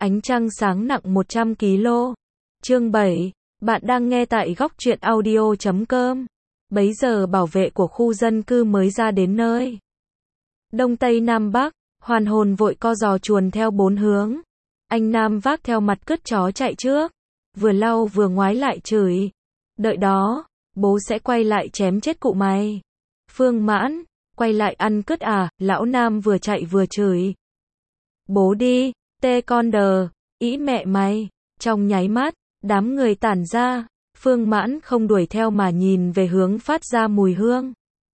Ánh trăng sáng nặng 100 kg. Chương 7. Bạn đang nghe tại góc truyện audio.com. Bấy giờ bảo vệ của khu dân cư mới ra đến nơi. Đông Tây Nam Bắc, hoàn hồn vội co giò chuồn theo 4 hướng. Anh Nam vác theo mặt cứt chó chạy trước. Vừa lau vừa ngoái lại chửi. Đợi đó, bố sẽ quay lại chém chết cụ mày. Phương Mãn, quay lại ăn cứt à, lão Nam vừa chạy vừa chửi. Bố đi, tê con đờ, ý mẹ mày. Trong nháy mắt, đám người tản ra, Phương Mãn không đuổi theo mà nhìn về hướng phát ra mùi hương.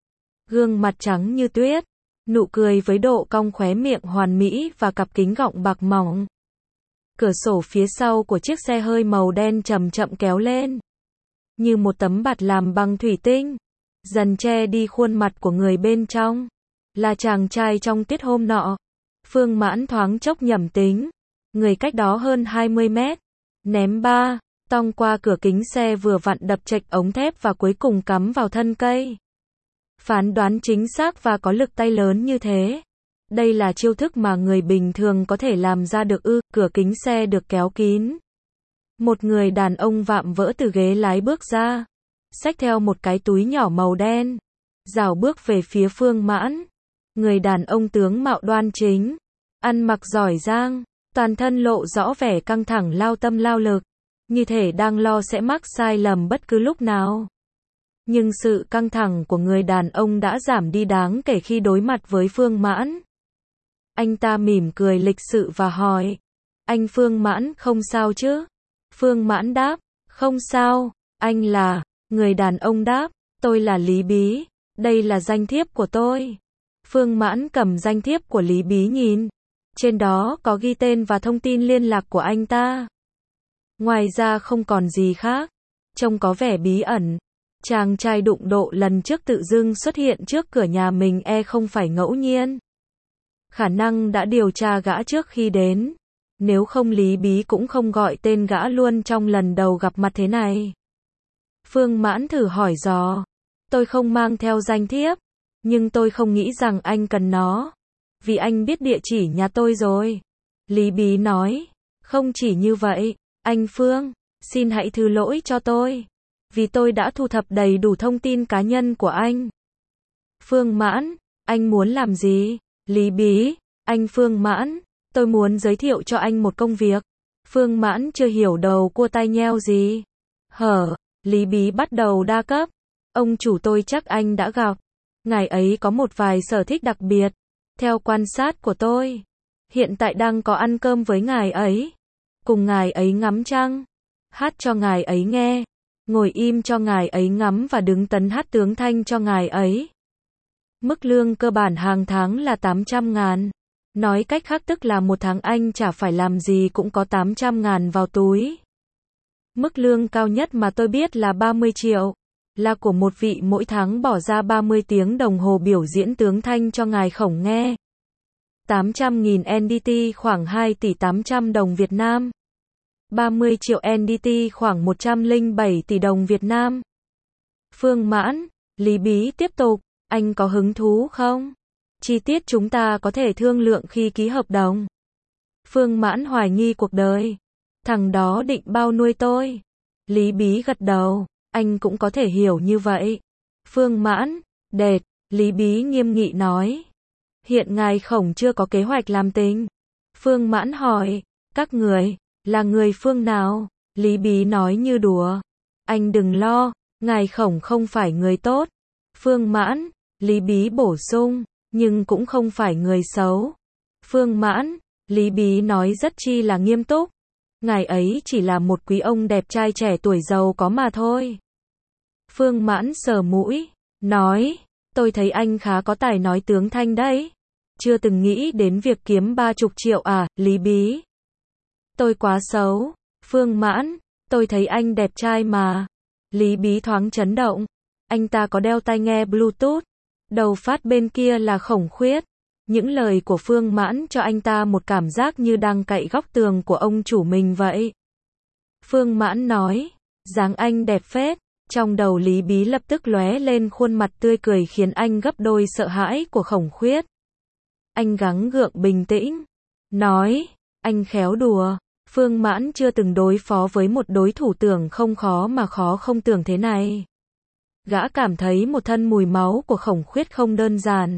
Gương mặt trắng như tuyết, nụ cười với độ cong khóe miệng hoàn mỹ và cặp kính gọng bạc mỏng. Cửa sổ phía sau của chiếc xe hơi màu đen chậm chậm kéo lên, như một tấm bạt làm bằng thủy tinh, dần che đi khuôn mặt của người bên trong. Là chàng trai trong tiết hôm nọ. Phương Mãn thoáng chốc nhẩm tính, người cách đó hơn 20 mét, ném ba tong qua cửa kính xe vừa vặn đập chệch ống thép và cuối cùng cắm vào thân cây. Phán đoán chính xác và có lực tay lớn như thế. Đây là chiêu thức mà người bình thường có thể làm ra được ư? Cửa kính xe được kéo kín. Một người đàn ông vạm vỡ từ ghế lái bước ra, xách theo một cái túi nhỏ màu đen, rảo bước về phía Phương Mãn. Người đàn ông tướng mạo đoan chính, ăn mặc giỏi giang, toàn thân lộ rõ vẻ căng thẳng lao tâm lao lực, như thể đang lo sẽ mắc sai lầm bất cứ lúc nào. Nhưng sự căng thẳng của người đàn ông đã giảm đi đáng kể khi đối mặt với Phương Mãn. Anh ta mỉm cười lịch sự và hỏi, anh Phương Mãn không sao chứ? Phương Mãn đáp, không sao, anh là, người đàn ông đáp, tôi là Lý Bí, đây là danh thiếp của tôi. Phương Mãn cầm danh thiếp của Lý Bí nhìn, trên đó có ghi tên và thông tin liên lạc của anh ta. Ngoài ra không còn gì khác, trông có vẻ bí ẩn. Chàng trai đụng độ lần trước tự dưng xuất hiện trước cửa nhà mình không phải ngẫu nhiên. Khả năng đã điều tra gã trước khi đến. Nếu không Lý Bí cũng không gọi tên gã luôn trong lần đầu gặp mặt thế này. Phương Mãn thử hỏi dò, tôi không mang theo danh thiếp, nhưng tôi không nghĩ rằng anh cần nó, vì anh biết địa chỉ nhà tôi rồi. Lý Bí nói, không chỉ như vậy, anh Phương, xin hãy thứ lỗi cho tôi, vì tôi đã thu thập đầy đủ thông tin cá nhân của anh. Phương Mãn, anh muốn làm gì? Lý Bí, anh Phương Mãn, tôi muốn giới thiệu cho anh một công việc. Phương Mãn chưa hiểu đầu cua tai nheo gì. Lý Bí bắt đầu đa cấp. Ông chủ tôi chắc anh đã gặp. Ngài ấy có một vài sở thích đặc biệt. Theo quan sát của tôi, hiện tại đang có ăn cơm với ngài ấy. Cùng ngài ấy ngắm trăng. Hát cho ngài ấy nghe. Ngồi im cho ngài ấy ngắm và đứng tấn hát tướng thanh cho ngài ấy. Mức lương cơ bản hàng tháng là 800.000. Nói cách khác tức là một tháng anh chả phải làm gì cũng có 800.000 vào túi. Mức lương cao nhất mà tôi biết là 30 triệu. Là của một vị mỗi tháng bỏ ra 30 tiếng đồng hồ biểu diễn tướng thanh cho ngài khổng nghe. 800.000 NDT khoảng 2 tỷ 800 đồng Việt Nam. 30 triệu NDT khoảng 107 tỷ đồng Việt Nam. Phương Mãn, Lý Bí tiếp tục, anh có hứng thú không? Chi tiết chúng ta có thể thương lượng khi ký hợp đồng. Phương Mãn hoài nghi cuộc đời. Thằng đó định bao nuôi tôi. Lý Bí gật đầu, anh cũng có thể hiểu như vậy. Phương Mãn, đệt, Lý Bí nghiêm nghị nói. Hiện ngài khổng chưa có kế hoạch làm tình. Phương Mãn hỏi, các người, là người phương nào? Lý Bí nói như đùa. Anh đừng lo, ngài khổng không phải người tốt. Phương Mãn, Lý Bí bổ sung, nhưng cũng không phải người xấu. Phương Mãn, Lý Bí nói rất chi là nghiêm túc. Ngài ấy chỉ là một quý ông đẹp trai trẻ tuổi giàu có mà thôi. Phương Mãn sờ mũi, nói, tôi thấy anh khá có tài nói tướng thanh đấy. Chưa từng nghĩ đến việc kiếm 30 triệu à, Lý Bí? Tôi quá xấu. Phương Mãn, tôi thấy anh đẹp trai mà. Lý Bí thoáng chấn động. Anh ta có đeo tai nghe Bluetooth. Đầu phát bên kia là Khổng Khuyết. Những lời của Phương Mãn cho anh ta một cảm giác như đang cậy góc tường của ông chủ mình vậy. Phương Mãn nói, dáng anh đẹp phết. Trong đầu Lý Bí lập tức lóe lên khuôn mặt tươi cười khiến anh gấp đôi sợ hãi của Khổng Khuyết. Anh gắng gượng bình tĩnh, nói, Anh khéo đùa. Phương Mãn chưa từng đối phó với một đối thủ tưởng không khó mà khó không tưởng thế này. Gã cảm thấy một thân mùi máu của Khổng Khuyết không đơn giản.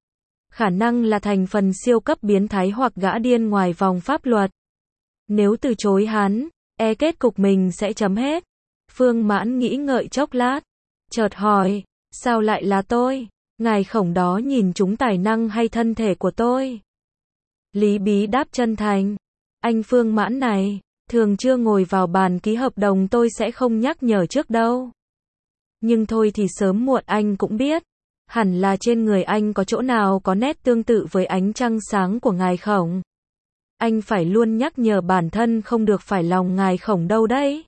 Khả năng là thành phần siêu cấp biến thái hoặc gã điên ngoài vòng pháp luật. Nếu từ chối hắn, kết cục mình sẽ chấm hết. Phương Mãn nghĩ ngợi chốc lát, chợt hỏi, sao lại là tôi? Ngài Khổng đó nhìn trúng tài năng hay thân thể của tôi? Lý Bí đáp chân thành, anh Phương Mãn này, thường chưa ngồi vào bàn ký hợp đồng tôi sẽ không nhắc nhở trước đâu. Nhưng thôi thì sớm muộn anh cũng biết, hẳn là trên người anh có chỗ nào có nét tương tự với ánh trăng sáng của ngài Khổng. Anh phải luôn nhắc nhở bản thân không được phải lòng ngài Khổng đâu đấy.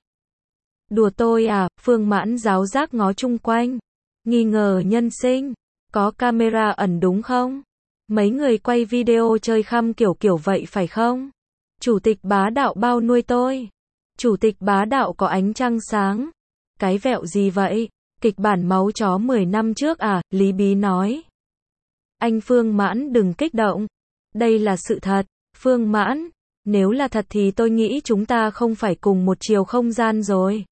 Đùa tôi à? Phương Mãn giáo giác ngó chung quanh, nghi ngờ nhân sinh, có camera ẩn đúng không? Mấy người quay video chơi khăm kiểu vậy phải không? Chủ tịch bá đạo bao nuôi tôi. Chủ tịch bá đạo có ánh trăng sáng. Cái vẹo gì vậy? Kịch bản máu chó 10 năm trước à? Lý Bí nói. Anh Phương Mãn đừng kích động. Đây là sự thật. Phương Mãn, nếu là thật thì tôi nghĩ chúng ta không phải cùng một chiều không gian rồi.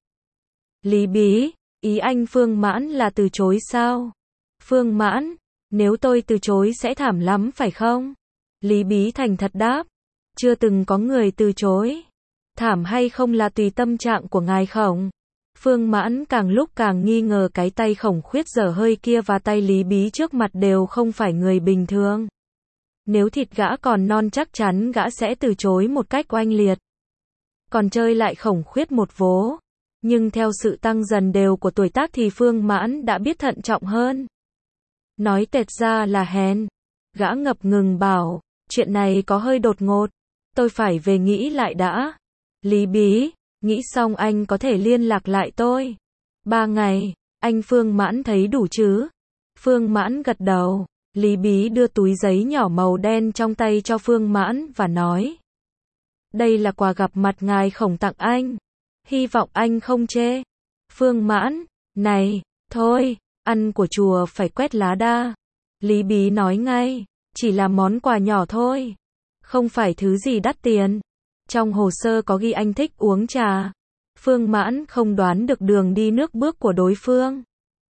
Lý Bí, ý anh Phương Mãn là từ chối sao? Phương Mãn, nếu tôi từ chối sẽ thảm lắm phải không? Lý Bí thành thật đáp. Chưa từng có người từ chối. Thảm hay không là tùy tâm trạng của ngài Khổng. Phương Mãn càng lúc càng nghi ngờ cái tay Khổng Khuyết dở hơi kia và tay Lý Bí trước mặt đều không phải người bình thường. Nếu thịt gã còn non chắc chắn gã sẽ từ chối một cách oanh liệt. Còn chơi lại Khổng Khuyết một vố. Nhưng theo sự tăng dần đều của tuổi tác thì Phương Mãn đã biết thận trọng hơn. Nói tệt ra là hèn. Gã ngập ngừng bảo, chuyện này có hơi đột ngột. Tôi phải về nghĩ lại đã. Lý Bí, nghĩ xong anh có thể liên lạc lại tôi. 3 ngày, anh Phương Mãn thấy đủ chứ? Phương Mãn gật đầu. Lý Bí đưa túi giấy nhỏ màu đen trong tay cho Phương Mãn và nói. Đây là quà gặp mặt ngài Khổng tặng anh. Hy vọng anh không chê. Phương Mãn, này, thôi, ăn của chùa phải quét lá đa. Lý Bí nói ngay, chỉ là món quà nhỏ thôi. Không phải thứ gì đắt tiền. Trong hồ sơ có ghi anh thích uống trà. Phương Mãn không đoán được đường đi nước bước của đối phương.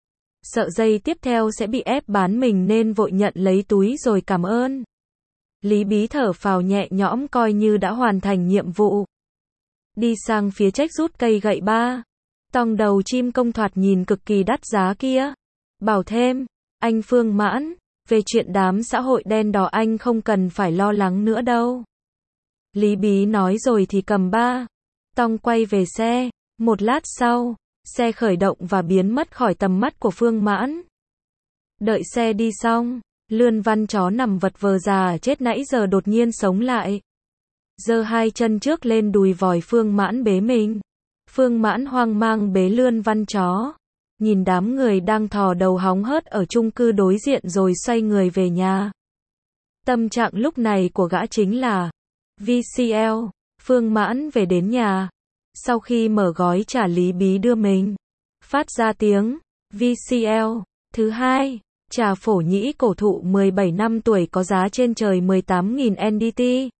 Sợ giây tiếp theo sẽ bị ép bán mình nên vội nhận lấy túi rồi cảm ơn. Lý Bí thở phào nhẹ nhõm coi như đã hoàn thành nhiệm vụ. Đi sang phía trách rút cây gậy ba. Tòng đầu chim công thoạt nhìn cực kỳ đắt giá kia. Bảo thêm, anh Phương Mãn, về chuyện đám xã hội đen đỏ anh không cần phải lo lắng nữa đâu. Lý Bí nói rồi thì cầm ba. Tòng quay về xe. Một lát sau, xe khởi động và biến mất khỏi tầm mắt của Phương Mãn. Đợi xe đi xong, Lươn Văn chó nằm vật vờ già chết nãy giờ đột nhiên sống lại. Giơ hai chân trước lên đùi vòi Phương Mãn bế mình. Phương Mãn hoang mang bế Lươn Văn chó. Nhìn đám người đang thò đầu hóng hớt ở chung cư đối diện rồi xoay người về nhà. Tâm trạng lúc này của gã chính là VCL. Phương Mãn về đến nhà. Sau khi mở gói trà Lý Bí đưa mình, phát ra tiếng VCL. Thứ hai, trà phổ nhĩ cổ thụ 17 năm tuổi có giá trên trời 18.000 NDT.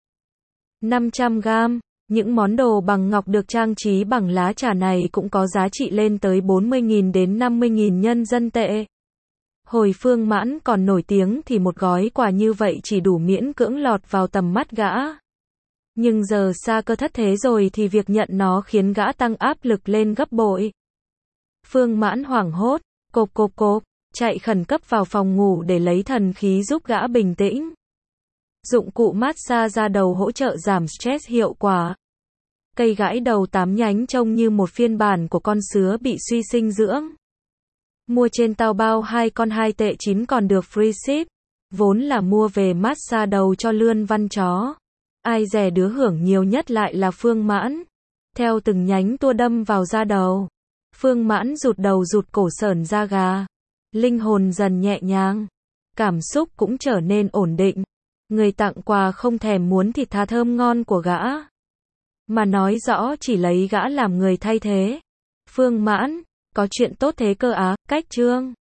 500g. Những món đồ bằng ngọc được trang trí bằng lá trà này cũng có giá trị lên tới 40.000 đến 50.000 nhân dân tệ. Hồi Phương Mãn còn nổi tiếng thì một gói quà như vậy chỉ đủ miễn cưỡng lọt vào tầm mắt gã. Nhưng giờ xa cơ thất thế rồi thì việc nhận nó khiến gã tăng áp lực lên gấp bội. Phương Mãn hoảng hốt, cộp, chạy khẩn cấp vào phòng ngủ để lấy thần khí giúp gã bình tĩnh. Dụng cụ massage da đầu hỗ trợ giảm stress hiệu quả. Cây gãi đầu 8 nhánh trông như một phiên bản của con sứa bị suy dinh dưỡng. Mua trên Taobao 2 con 2 tệ 9 còn được free ship. Vốn là mua về massage đầu cho Lươn Văn chó. Ai dè đứa hưởng nhiều nhất lại là Phương Mãn. Theo từng nhánh tua đâm vào da đầu, Phương Mãn rụt đầu rụt cổ sởn da gà. Linh hồn dần nhẹ nhàng. Cảm xúc cũng trở nên ổn định. Người tặng quà không thèm muốn thịt tha thơm ngon của gã, mà nói rõ chỉ lấy gã làm người thay thế. Phương Mãn, có chuyện tốt thế cơ á, cách chương.